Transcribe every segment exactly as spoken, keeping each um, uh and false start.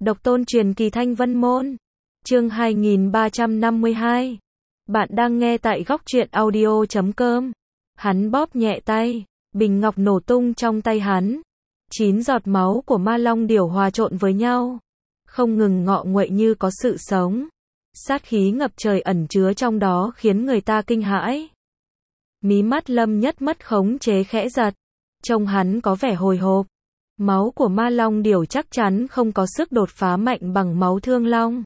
Độc tôn truyền kỳ Thanh Vân Môn. Chương hai nghìn ba trăm năm mươi hai. Bạn đang nghe tại góc truyện audio chấm com. Hắn bóp nhẹ tay, bình ngọc nổ tung trong tay hắn. Chín giọt máu của ma long điểu hòa trộn với nhau, không ngừng ngọ nguậy như có sự sống. Sát khí ngập trời ẩn chứa trong đó khiến người ta kinh hãi. Mí mắt Lâm Nhất mất khống chế khẽ giật, trông hắn có vẻ hồi hộp. Máu của ma long điểu chắc chắn không có sức đột phá mạnh bằng máu thương long.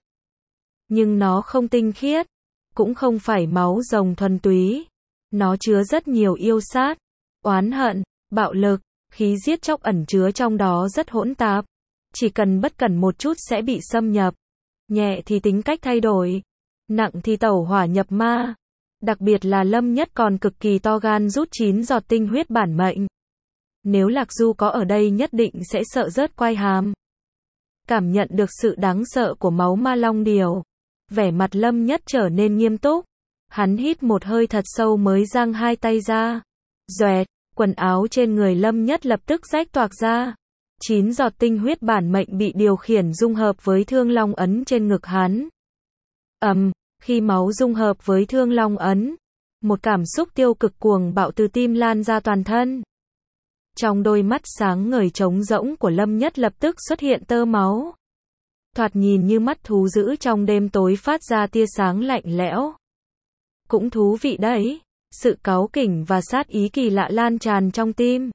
Nhưng nó không tinh khiết, cũng không phải máu rồng thuần túy. Nó chứa rất nhiều yêu sát, oán hận, bạo lực, khí giết chóc ẩn chứa trong đó rất hỗn tạp. Chỉ cần bất cẩn một chút sẽ bị xâm nhập. Nhẹ thì tính cách thay đổi, nặng thì tẩu hỏa nhập ma. Đặc biệt là Lâm Nhất còn cực kỳ to gan rút chín giọt tinh huyết bản mệnh. Nếu Lạc Du có ở đây nhất định sẽ sợ rớt quai hàm. Cảm nhận được sự đáng sợ của máu ma long điểu, vẻ mặt Lâm Nhất trở nên nghiêm túc. Hắn hít một hơi thật sâu mới giang hai tay ra. Doẹt, quần áo trên người Lâm Nhất lập tức rách toạc ra. Chín giọt tinh huyết bản mệnh bị điều khiển dung hợp với thương long ấn trên ngực hắn. Ầm, um, khi máu dung hợp với thương long ấn, một cảm xúc tiêu cực cuồng bạo từ tim lan ra toàn thân. Trong đôi mắt sáng ngời trống rỗng của Lâm Nhất lập tức xuất hiện tơ máu. Thoạt nhìn như mắt thú dữ trong đêm tối phát ra tia sáng lạnh lẽo. Cũng thú vị đấy, sự cáu kỉnh và sát ý kỳ lạ lan tràn trong tim.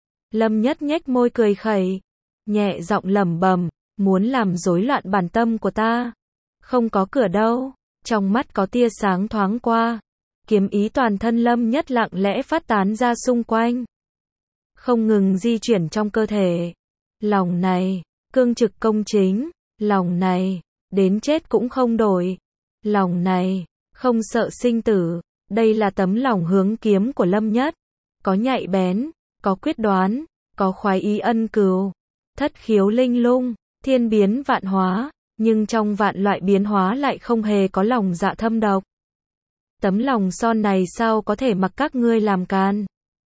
Lâm Nhất nhếch môi cười khẩy, nhẹ giọng lẩm bẩm, muốn làm rối loạn bản tâm của ta. Không có cửa đâu. Trong mắt có tia sáng thoáng qua. Kiếm ý toàn thân Lâm Nhất lặng lẽ phát tán ra xung quanh, không ngừng di chuyển trong cơ thể. Lòng này, cương trực công chính. Lòng này, đến chết cũng không đổi. Lòng này, không sợ sinh tử. Đây là tấm lòng hướng kiếm của Lâm Nhất. Có nhạy bén, có quyết đoán, có khoái ý ân cừu. Thất khiếu linh lung, thiên biến vạn hóa. Nhưng trong vạn loại biến hóa lại không hề có lòng dạ thâm độc. Tấm lòng son này sao có thể mặc các ngươi làm can.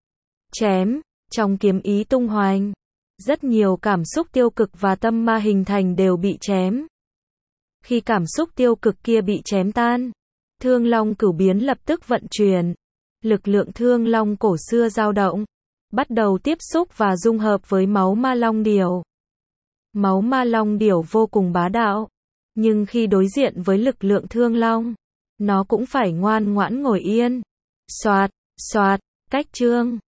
Chém, trong kiếm ý tung hoành, rất nhiều cảm xúc tiêu cực và tâm ma hình thành đều bị chém. Khi cảm xúc tiêu cực kia bị chém tan, thương long cửu biến lập tức vận chuyển. Lực lượng thương long cổ xưa dao động, bắt đầu tiếp xúc và dung hợp với máu ma long điểu. Máu ma long điểu vô cùng bá đạo, nhưng khi đối diện với lực lượng thương long, nó cũng phải ngoan ngoãn ngồi yên. Xoạt, xoạt, cách chương.